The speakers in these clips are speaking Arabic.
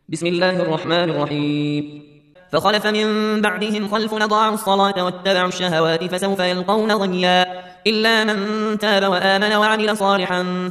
بسم الله الرحمن الرحيم. فخلف من بعدهم خلف أضاعوا الصلاة واتبعوا الشهوات فسوف يلقون غيا إلا من تاب وآمن وعمل صالحا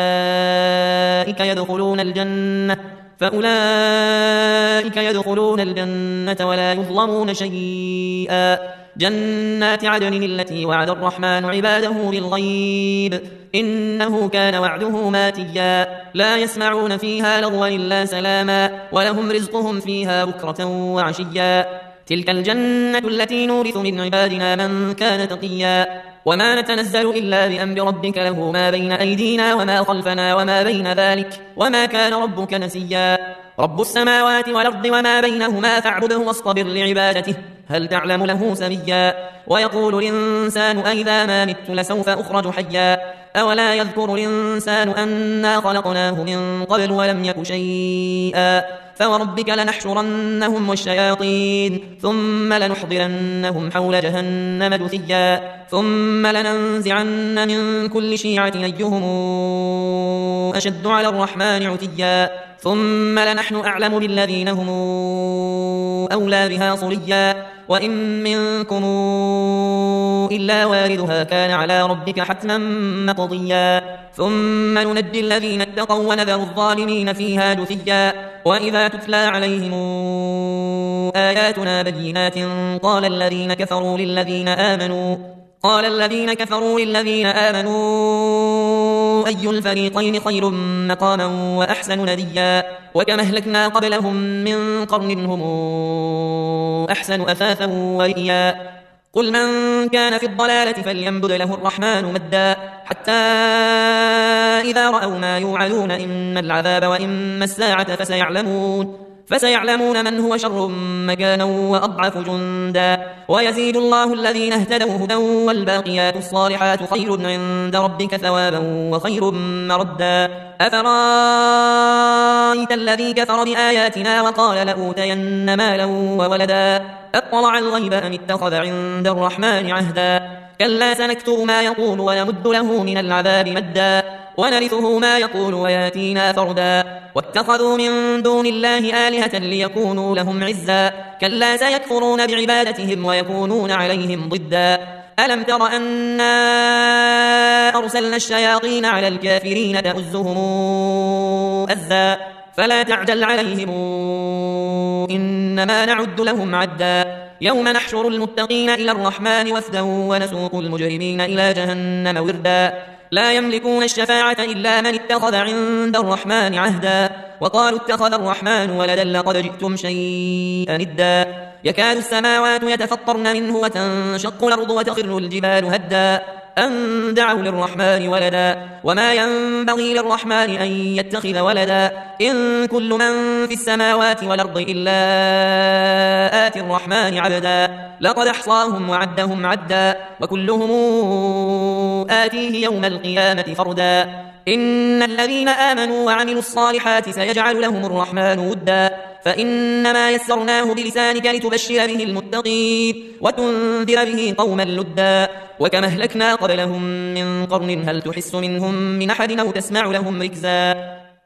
فأولئك يدخلون الجنة ولا يظلمون شيئا. جنات عدن التي وعد الرحمن عباده بالغيب إنه كان وعده ماتيا. لا يسمعون فيها لغوا إلا سلاما ولهم رزقهم فيها بكرة وعشيا. تلك الجنة التي نورث من عبادنا من كان تقيا. وما نتنزل إلا بأمر ربك له ما بين أيدينا وما خلفنا وما بين ذلك وما كان ربك نسيا. رب السماوات والأرض وما بينهما فاعبده واصطبر لعبادته هل تعلم له سميا. ويقول الإنسان أئذا ما مت لسوف أخرج حيا. أولا يذكر الإنسان أنا خلقناه من قبل ولم يك شيئا. فوربك لنحشرنهم والشياطين ثم لنحضرنهم حول جهنم جثيا. ثم لننزعن من كل شيعة أيهم أشد على الرحمن عتيا. ثم لنحن أعلم بالذين هم أولى بها صليا. وإن منكم إلا واردها كان على ربك حتما مقضيا. ثم ننجي الذين اتقوا ونذر الظالمين فيها جثيا. وإذا تتلى عليهم آياتنا بينات قال الذين كفروا للذين آمنوا أي الفريقين خير مقاما وأحسن نديا. وكما أهلكنا قبلهم من قرن هم أحسن أثاثا ورئيا. قل من كان في الضلالة فلينبذ له الرحمن مدا حتى إذا رأوا ما يوعدون إما العذاب وإما الساعة فسيعلمون من هو شر مكانا وأضعف جندا. ويزيد الله الذين اهتدوا هدى والباقيات الصالحات خير عند ربك ثوابا وخير مردا. أفرأيت الذي كفر بآياتنا وقال لأوتين مالا وولدا أطلع الغيب أم اتخذ عند الرحمن عهدا. كلا سنكتب ما يقول ونمد له من العذاب مدا ونرثه ما يقول وياتينا فردا. واتخذوا من دون الله آلهة ليكونوا لهم عزا. كلا سيكفرون بعبادتهم ويكونون عليهم ضدا. ألم تر أنا أرسلنا الشياطين على الكافرين تؤزهم أزا فلا تعجل عليهم إنما نعد لهم عدا. يوم نحشر المتقين إلى الرحمن وفدا ونسوق المجرمين إلى جهنم وردا. لا يملكون الشفاعة إلا من اتخذ عند الرحمن عهدا. وقالوا اتخذ الرحمن ولدا لقد جئتم شيئا إدا. يكاد السماوات يتفطرن منه وتنشق الأرض وتخر الجبال هدا أن دعوا للرحمن ولدا وما ينبغي للرحمن أن يتخذ ولدا. إن كل من في السماوات والأرض إلا آتي الرحمن عبدا. لقد أحصاهم وعدهم عدا وكلهم آتيه يوم القيامة فردا. إن الذين آمنوا وعملوا الصالحات سيجعل لهم الرحمن ودا. فإنما يسرناه بلسانك لتبشر به المتقين وتنذر به قوما لدا. وكما أهلكنا قبلهم من قرن هل تحس منهم من أحد أو تسمع لهم ركزا.